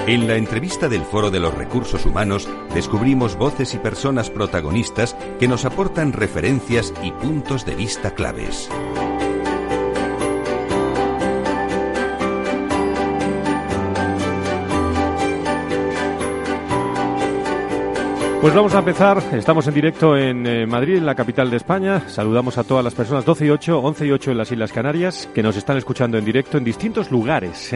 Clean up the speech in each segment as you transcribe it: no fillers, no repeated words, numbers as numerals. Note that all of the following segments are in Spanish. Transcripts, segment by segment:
En la entrevista del Foro de los Recursos Humanos descubrimos voces y personas protagonistas que nos aportan referencias y puntos de vista claves. Pues vamos a empezar, estamos en directo en Madrid, en la capital de España. Saludamos a todas las personas, 12 y 8, 11 y 8 en las Islas Canarias, que nos están escuchando en directo en distintos lugares,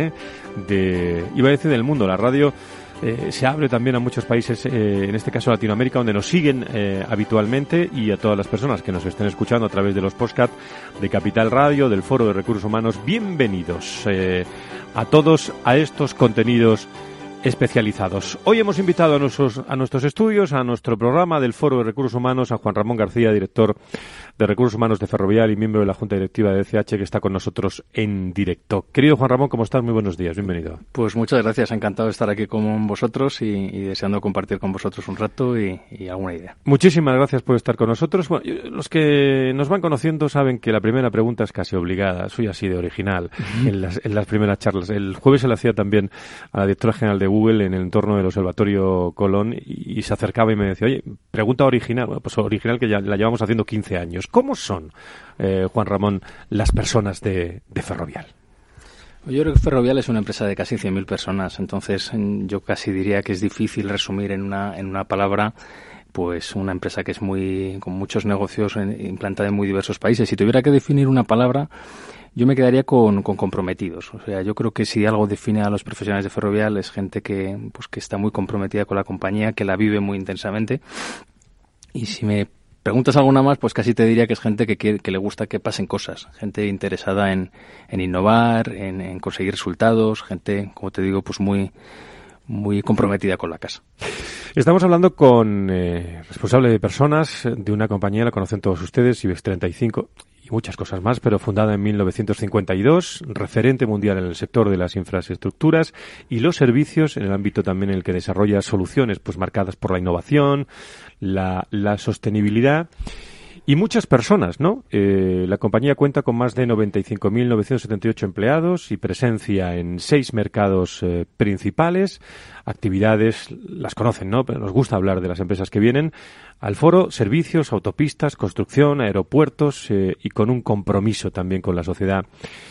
iba a decir del mundo. La radio se abre también a muchos países, en este caso Latinoamérica, donde nos siguen habitualmente, y a todas las personas que nos estén escuchando a través de los podcasts de Capital Radio, del Foro de Recursos Humanos. Bienvenidos a todos a estos contenidos especializados. Hoy hemos invitado a nuestros estudios, a nuestro programa del Foro de Recursos Humanos, a Juan Ramón García, director de Recursos Humanos de Ferrovial y miembro de la Junta Directiva de DCH, que está con nosotros en directo. Querido Juan Ramón, ¿cómo estás? Muy buenos días, bienvenido. Pues muchas gracias, encantado de estar aquí con vosotros y deseando compartir con vosotros un rato y alguna idea. Muchísimas gracias por estar con nosotros. Bueno, los que nos van conociendo saben que la primera pregunta es casi obligada, soy así de original en las primeras charlas. El jueves se le hacía también a la directora general de Google en el entorno del Observatorio Colón y se acercaba y me decía, oye, pregunta original. Bueno, pues original, que ya la llevamos haciendo 15 años. ¿Cómo son, Juan Ramón, las personas de Ferrovial? Yo creo que Ferrovial es una empresa de casi 100.000 personas, entonces yo casi diría que es difícil resumir en una palabra pues una empresa que es con muchos negocios implantada en muy diversos países. Si tuviera que definir una palabra, yo me quedaría con comprometidos. O sea, yo creo que si algo define a los profesionales de Ferrovial es gente que está muy comprometida con la compañía, que la vive muy intensamente. Y si me preguntas alguna más, pues casi te diría que es gente que le gusta que pasen cosas, gente interesada en innovar, en conseguir resultados, gente, como te digo, pues muy comprometida con la casa. Estamos hablando con responsable de personas de una compañía, la conocen todos ustedes, IBEX 35 y muchas cosas más, pero fundada en 1952, referente mundial en el sector de las infraestructuras y los servicios, en el ámbito también en el que desarrolla soluciones pues marcadas por la innovación, la sostenibilidad. Y muchas personas, ¿no? La compañía cuenta con más de 95.978 empleados y presencia en 6 mercados principales. Actividades, las conocen, ¿no? Pero nos gusta hablar de las empresas que vienen al foro: servicios, autopistas, construcción, aeropuertos y con un compromiso también con la sociedad.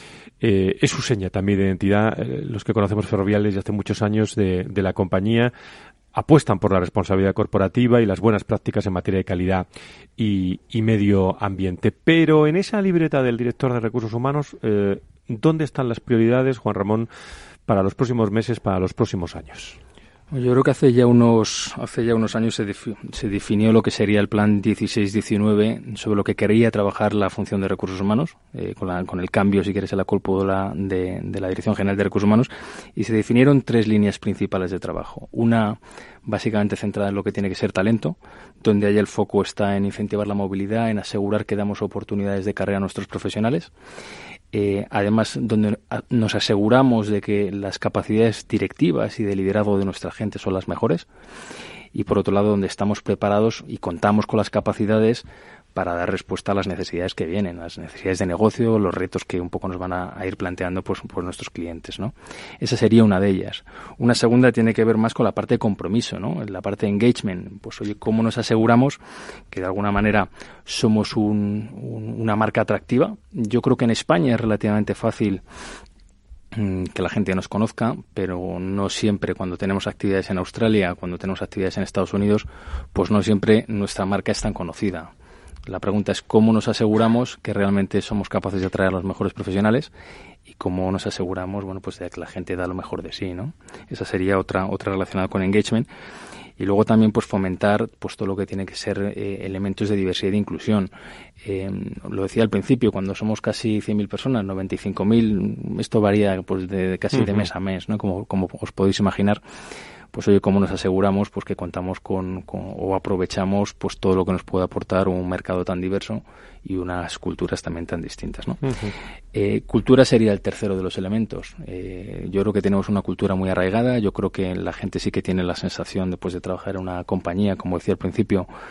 Es su seña también de identidad. Los que conocemos Ferrovial desde hace muchos años de la compañía apuestan por la responsabilidad corporativa y las buenas prácticas en materia de calidad y medio ambiente. Pero en esa libreta del director de Recursos Humanos, ¿dónde están las prioridades, Juan Ramón, para los próximos meses, para los próximos años? Yo creo que hace ya unos años se definió lo que sería el plan 16-19 sobre lo que quería trabajar la función de recursos humanos, con el cambio, si quieres, en la cúpula de la Dirección General de Recursos Humanos, y se definieron 3 líneas principales de trabajo. Una básicamente centrada en lo que tiene que ser talento, donde ahí el foco está en incentivar la movilidad, en asegurar que damos oportunidades de carrera a nuestros profesionales. Además, donde nos aseguramos de que las capacidades directivas y de liderazgo de nuestra gente son las mejores, y por otro lado donde estamos preparados y contamos con las capacidades para dar respuesta a las necesidades que vienen, las necesidades de negocio, los retos que un poco nos van a ir planteando pues nuestros clientes, ¿no? Esa sería una de ellas. Una segunda tiene que ver más con la parte de compromiso, ¿no? La parte de engagement. Pues oye, ¿cómo nos aseguramos que de alguna manera somos una marca atractiva? Yo creo que en España es relativamente fácil que la gente nos conozca, pero no siempre. Cuando tenemos actividades en Australia, cuando tenemos actividades en Estados Unidos, pues no siempre nuestra marca es tan conocida. La pregunta es cómo nos aseguramos que realmente somos capaces de atraer a los mejores profesionales y cómo nos aseguramos, pues de que la gente da lo mejor de sí, ¿no? Esa sería otra relacionada con engagement. Y luego también pues fomentar pues todo lo que tiene que ser elementos de diversidad e inclusión. Lo decía al principio, cuando somos casi 100.000 personas, 95.000, esto varía pues de casi de mes a mes, ¿no? Como os podéis imaginar. Pues oye, ¿cómo nos aseguramos pues que contamos con o aprovechamos pues todo lo que nos puede aportar un mercado tan diverso y unas culturas también tan distintas, ¿no? Cultura sería el tercero de los elementos. Yo creo que tenemos una cultura muy arraigada. Yo creo que la gente sí que tiene la sensación después de trabajar en una compañía, como decía al principio,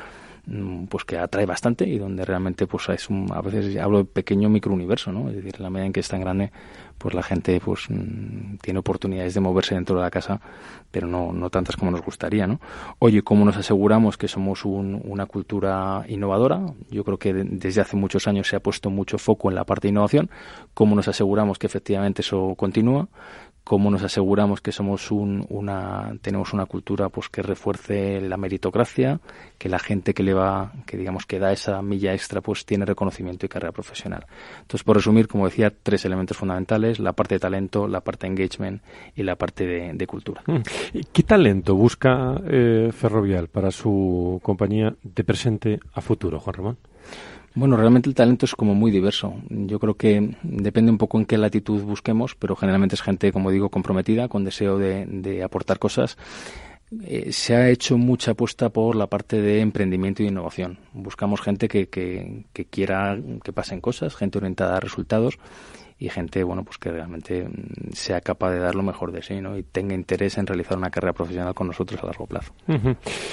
pues que atrae bastante y donde realmente pues a veces hablo de pequeño microuniverso, ¿no? Es decir, en la medida en que es tan grande, pues la gente pues tiene oportunidades de moverse dentro de la casa, pero no tantas como nos gustaría, ¿no? Oye, ¿cómo nos aseguramos que somos una cultura innovadora? Yo creo que desde hace muchos años se ha puesto mucho foco en la parte de innovación. ¿Cómo nos aseguramos que efectivamente eso continúa? ¿Cómo nos aseguramos que somos tenemos una cultura pues que refuerce la meritocracia, que la gente que digamos que da esa milla extra pues tiene reconocimiento y carrera profesional? Entonces, por resumir, como decía, 3 elementos fundamentales: la parte de talento, la parte de engagement y la parte de cultura. ¿Qué talento busca Ferrovial para su compañía de presente a futuro, Juan Ramón? Bueno, realmente el talento es como muy diverso. Yo creo que depende un poco en qué latitud busquemos, pero generalmente es gente, como digo, comprometida, con deseo de aportar cosas. Se ha hecho mucha apuesta por la parte de emprendimiento y innovación. Buscamos gente que quiera que pasen cosas, gente orientada a resultados y gente, bueno, pues que realmente sea capaz de dar lo mejor de sí, ¿no? Y tenga interés en realizar una carrera profesional con nosotros a largo plazo. Uh-huh.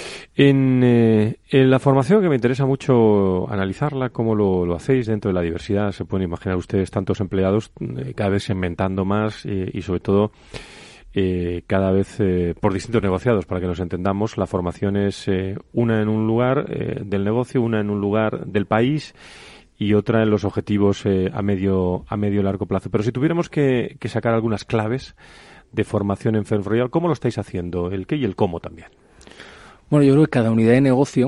En la formación, que me interesa mucho analizarla, cómo lo hacéis dentro de la diversidad, se pueden imaginar ustedes tantos empleados, cada vez inventando más y sobre todo cada vez por distintos negociados, para que nos entendamos. La formación es una en un lugar del negocio, una en un lugar del país y otra en los objetivos a medio largo plazo. Pero si tuviéramos que sacar algunas claves de formación en Ferrovial, ¿cómo lo estáis haciendo? ¿El qué y el cómo también? Bueno, yo creo que cada unidad de negocio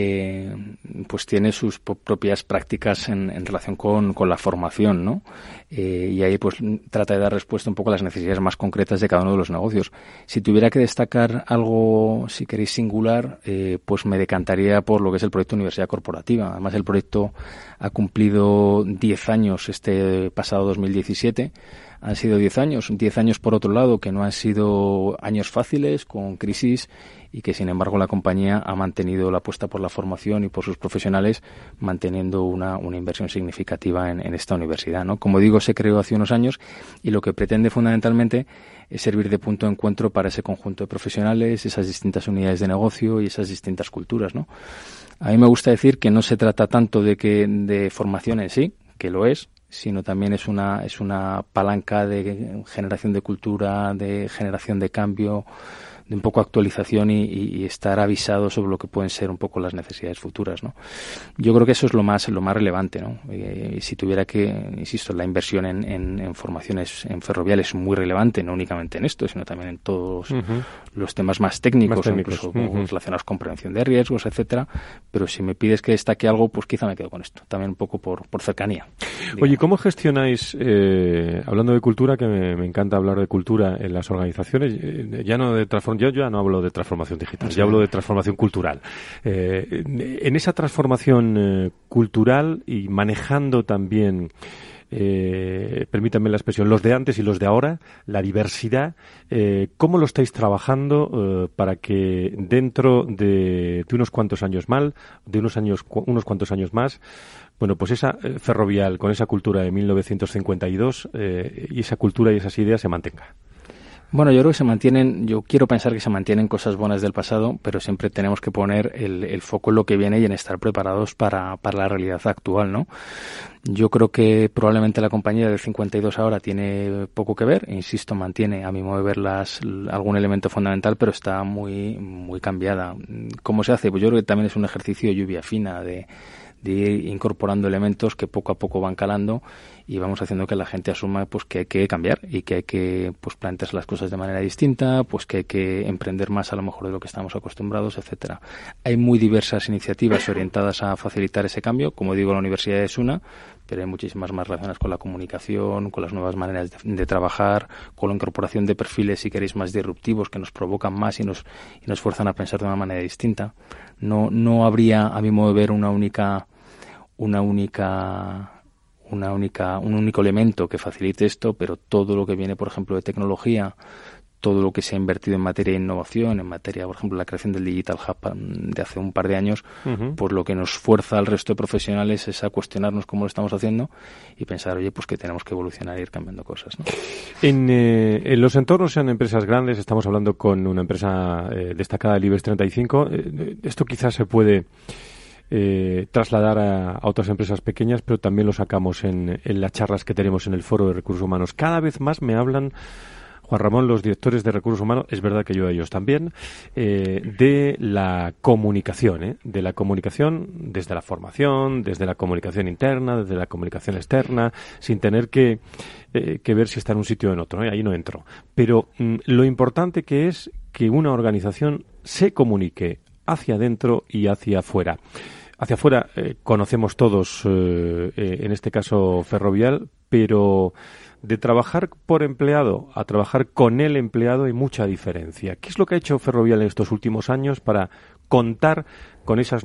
pues tiene sus propias prácticas en relación con la formación, ¿no? Y ahí pues trata de dar respuesta un poco a las necesidades más concretas de cada uno de los negocios. Si tuviera que destacar algo, si queréis, singular, pues me decantaría por lo que es el proyecto Universidad Corporativa. Además, el proyecto ha cumplido 10 años este pasado 2017. Han sido 10 años por otro lado que no han sido años fáciles, con crisis, y que sin embargo la compañía ha mantenido la apuesta por la formación y por sus profesionales, manteniendo una inversión significativa en esta universidad, ¿no? Como digo, se creó hace unos años y lo que pretende fundamentalmente es servir de punto de encuentro para ese conjunto de profesionales, esas distintas unidades de negocio y esas distintas culturas, ¿no? A mí me gusta decir que no se trata tanto de formación en sí, que lo es, sino también es una palanca de generación de cultura, de generación de cambio, de un poco actualización y estar avisado sobre lo que pueden ser un poco las necesidades futuras, ¿no? Yo creo que eso es lo más relevante, ¿no? Si tuviera que, insisto, la inversión en formaciones en Ferrovial es muy relevante, no únicamente en esto, sino también en todos los temas más técnicos. O incluso relacionados con prevención de riesgos, etcétera. Pero si me pides que destaque algo, pues quizá me quedo con esto, también un poco por cercanía. Digamos. Oye, ¿cómo gestionáis, hablando de cultura, que me encanta hablar de cultura en las organizaciones, ya no de transformación? Yo ya no hablo de transformación digital, ya hablo de transformación cultural. En esa transformación cultural y manejando también, permítanme la expresión, los de antes y los de ahora, la diversidad, ¿cómo lo estáis trabajando para que dentro de unos cuantos años más, unos cuantos años más, bueno, pues esa Ferrovial con esa cultura de 1952 y esa cultura y esas ideas se mantenga? Bueno, yo creo que yo quiero pensar que se mantienen cosas buenas del pasado, pero siempre tenemos que poner el foco en lo que viene y en estar preparados para la realidad actual, ¿no? Yo creo que probablemente la compañía del 52 ahora tiene poco que ver, insisto, mantiene a mi modo de ver algún elemento fundamental, pero está muy, muy cambiada. ¿Cómo se hace? Pues yo creo que también es un ejercicio de lluvia fina, de ir incorporando elementos que poco a poco van calando y vamos haciendo que la gente asuma pues que hay que cambiar y que hay que pues plantearse las cosas de manera distinta, pues que hay que emprender más a lo mejor de lo que estamos acostumbrados, etcétera. Hay muy diversas iniciativas orientadas a facilitar ese cambio, como digo, la universidad es una, pero hay muchísimas más relacionadas con la comunicación, con las nuevas maneras de trabajar, con la incorporación de perfiles, si queréis, más disruptivos, que nos provocan más y nos fuerzan a pensar de una manera distinta. No habría, a mi modo de ver, un único elemento que facilite esto, pero todo lo que viene, por ejemplo, de tecnología, todo lo que se ha invertido en materia de innovación, en materia, por ejemplo, la creación del Digital Hub de hace un par de años, pues lo que nos fuerza al resto de profesionales es a cuestionarnos cómo lo estamos haciendo y pensar, oye, pues que tenemos que evolucionar e ir cambiando cosas, ¿no? En los entornos, sean empresas grandes, estamos hablando con una empresa destacada del IBEX 35, esto quizás se puede trasladar a otras empresas pequeñas, pero también lo sacamos en las charlas que tenemos en el Foro de Recursos Humanos. Cada vez más me hablan, Juan Ramón, los directores de recursos humanos, es verdad que yo a ellos también, de la comunicación, de la comunicación desde la formación, desde la comunicación interna, desde la comunicación externa, sin tener que ver si está en un sitio o en otro, ahí no entro. Pero lo importante que es que una organización se comunique hacia adentro y hacia afuera. Hacia afuera conocemos todos, en este caso Ferrovial, pero de trabajar por empleado a trabajar con el empleado hay mucha diferencia. ¿Qué es lo que ha hecho Ferrovial en estos últimos años para contar con esas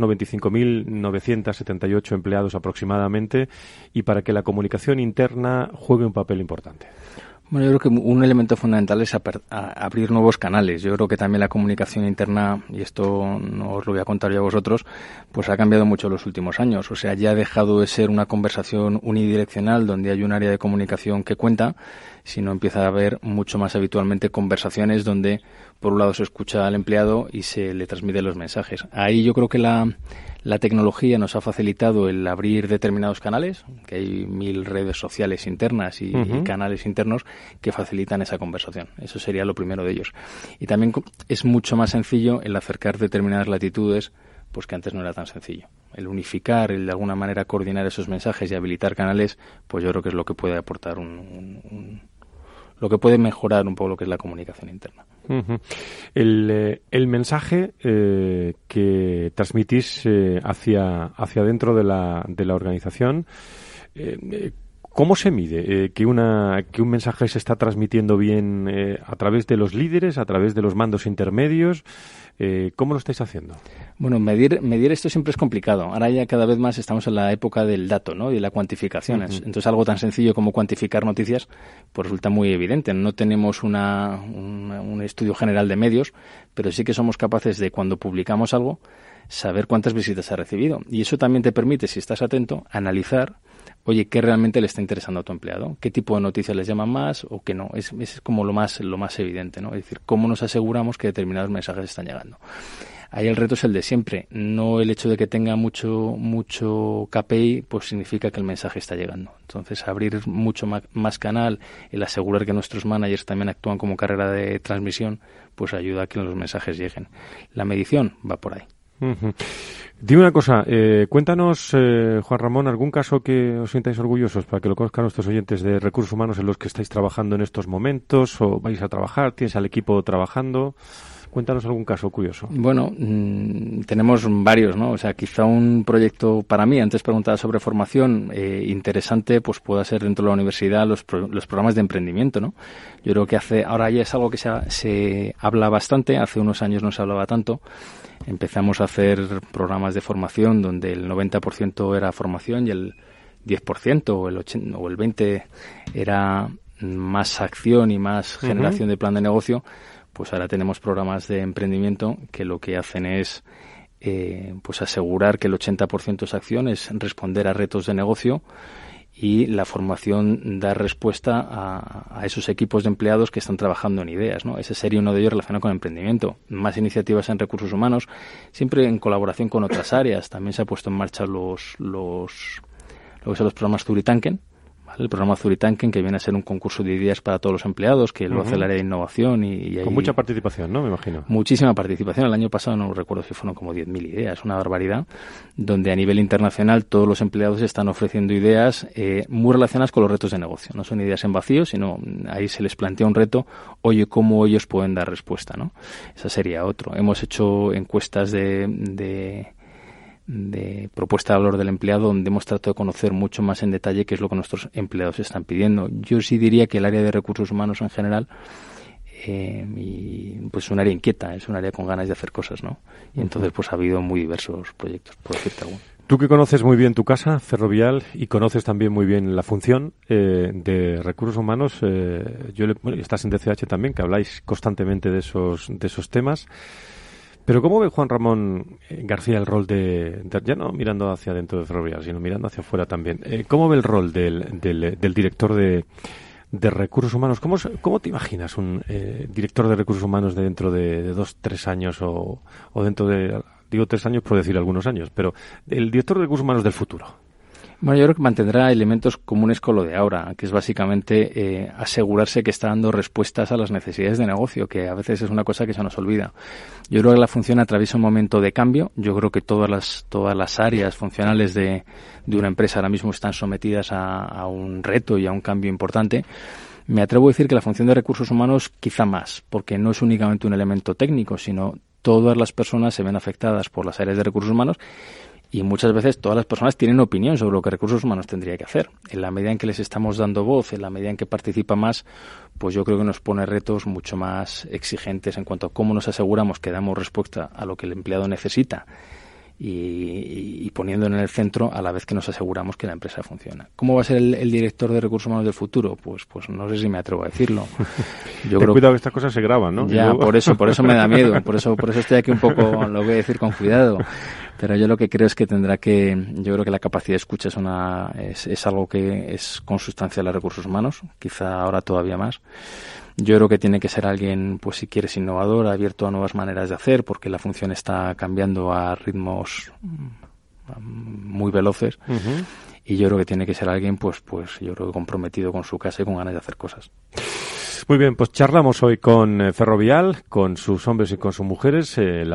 95.978 empleados aproximadamente y para que la comunicación interna juegue un papel importante? Bueno, yo creo que un elemento fundamental es abrir nuevos canales. Yo creo que también la comunicación interna, y esto no os lo voy a contar yo a vosotros, pues ha cambiado mucho en los últimos años. O sea, ya ha dejado de ser una conversación unidireccional donde hay un área de comunicación que cuenta, sino empieza a haber mucho más habitualmente conversaciones donde, por un lado, se escucha al empleado y se le transmiten los mensajes. Ahí yo creo que la tecnología nos ha facilitado el abrir determinados canales, que hay 1000 redes sociales internas y canales internos que facilitan esa conversación. Eso sería lo primero de ellos. Y también es mucho más sencillo el acercar determinadas latitudes, pues que antes no era tan sencillo. El unificar, el de alguna manera coordinar esos mensajes y habilitar canales, pues yo creo que es lo que puede aportar lo que puede mejorar un poco lo que es la comunicación interna. Uh-huh. El mensaje que transmitís hacia dentro de la organización, ¿cómo se mide que un mensaje se está transmitiendo bien a través de los líderes, a través de los mandos intermedios? ¿Cómo lo estáis haciendo? Bueno, medir esto siempre es complicado. Ahora ya cada vez más estamos en la época del dato, ¿no? Y de la cuantificación. Uh-huh. Entonces algo tan sencillo como cuantificar noticias pues resulta muy evidente. No tenemos un estudio general de medios, pero sí que somos capaces de, cuando publicamos algo, saber cuántas visitas ha recibido. Y eso también te permite, si estás atento, analizar, oye, ¿qué realmente le está interesando a tu empleado? ¿Qué tipo de noticias les llaman más o qué no? Es como lo más evidente, ¿no? Es decir, ¿cómo nos aseguramos que determinados mensajes están llegando? Ahí el reto es el de siempre. No el hecho de que tenga mucho KPI, pues significa que el mensaje está llegando. Entonces, abrir mucho más canal, el asegurar que nuestros managers también actúan como carrera de transmisión, pues ayuda a que los mensajes lleguen. La medición va por ahí. Uh-huh. Dime una cosa, cuéntanos, Juan Ramón, algún caso que os sintáis orgullosos para que lo conozcan nuestros oyentes de recursos humanos en los que estáis trabajando en estos momentos o vais a trabajar, tienes al equipo trabajando. Cuéntanos algún caso curioso. Bueno, tenemos varios, ¿no? O sea, quizá un proyecto para mí, antes preguntaba sobre formación, interesante, pues pueda ser dentro de la universidad los programas de emprendimiento, ¿no? Yo creo que ahora ya es algo que se habla bastante, hace unos años no se hablaba tanto. Empezamos a hacer programas de formación donde el 90% era formación y el 10% o el 80 o el 20% era más acción y más generación de plan de negocio. Pues ahora tenemos programas de emprendimiento que lo que hacen es pues asegurar que el 80% es acción, es responder a retos de negocio, y la formación da respuesta a esos equipos de empleados que están trabajando en ideas, ¿no? Ese sería uno de ellos relacionado con el emprendimiento. Más iniciativas en recursos humanos, siempre en colaboración con otras áreas. También se ha puesto en marcha lo que son los programas Zuritanken, ¿vale? El programa Zuritanken, que viene a ser un concurso de ideas para todos los empleados, que lo hace el área de innovación y con mucha participación, ¿no? Me imagino. Muchísima participación. El año pasado no recuerdo si fueron como 10.000 ideas, una barbaridad, donde a nivel internacional todos los empleados están ofreciendo ideas muy relacionadas con los retos de negocio. No son ideas en vacío, sino ahí se les plantea un reto, oye, cómo ellos pueden dar respuesta, ¿no? Esa sería otro. Hemos hecho encuestas de propuesta de valor del empleado, donde hemos tratado de conocer mucho más en detalle qué es lo que nuestros empleados están pidiendo. Yo sí diría que el área de recursos humanos en general pues es un área inquieta, es un área con ganas de hacer cosas, ¿no? Y entonces pues ha habido muy diversos proyectos, por decirte alguno. Tú que conoces muy bien tu casa, Ferrovial, y conoces también muy bien la función de recursos humanos, estás en DCH también, que habláis constantemente de esos temas. Pero ¿cómo ve Juan Ramón García el rol ya no mirando hacia adentro de Ferrovial, sino mirando hacia afuera también? ¿Cómo ve el rol del director de recursos humanos? ¿Cómo te imaginas un director de recursos humanos dentro de 2-3 años o dentro de Digo 3 años por decir algunos años, pero el director de recursos humanos del futuro. Bueno, yo creo que mantendrá elementos comunes con lo de ahora, que es básicamente asegurarse que está dando respuestas a las necesidades de negocio, que a veces es una cosa que se nos olvida. Yo creo que la función atraviesa un momento de cambio. Yo creo que todas las áreas funcionales de una empresa ahora mismo están sometidas a un reto y a un cambio importante. Me atrevo a decir que la función de recursos humanos quizá más, porque no es únicamente un elemento técnico, sino todas las personas se ven afectadas por las áreas de recursos humanos. Y muchas veces todas las personas tienen opinión sobre lo que recursos humanos tendría que hacer. En la medida en que les estamos dando voz, en la medida en que participa más, pues yo creo que nos pone retos mucho más exigentes en cuanto a cómo nos aseguramos que damos respuesta a lo que el empleado necesita y poniendo en el centro a la vez que nos aseguramos que la empresa funciona. ¿Cómo va a ser el director de recursos humanos del futuro? Pues no sé si me atrevo a decirlo. Ten cuidado que estas cosas se graban, ¿no? Ya, por eso me da miedo. Por eso estoy aquí un poco, lo voy a decir con cuidado. Pero yo lo que creo es que yo creo que la capacidad de escucha es algo que es consustancial a recursos humanos, quizá ahora todavía más. Yo creo que tiene que ser alguien, pues si quieres, innovador, abierto a nuevas maneras de hacer, porque la función está cambiando a ritmos muy veloces. Uh-huh. Y yo creo que tiene que ser alguien, pues yo creo que comprometido con su casa y con ganas de hacer cosas. Muy bien, pues charlamos hoy con Ferrovial, con sus hombres y con sus mujeres.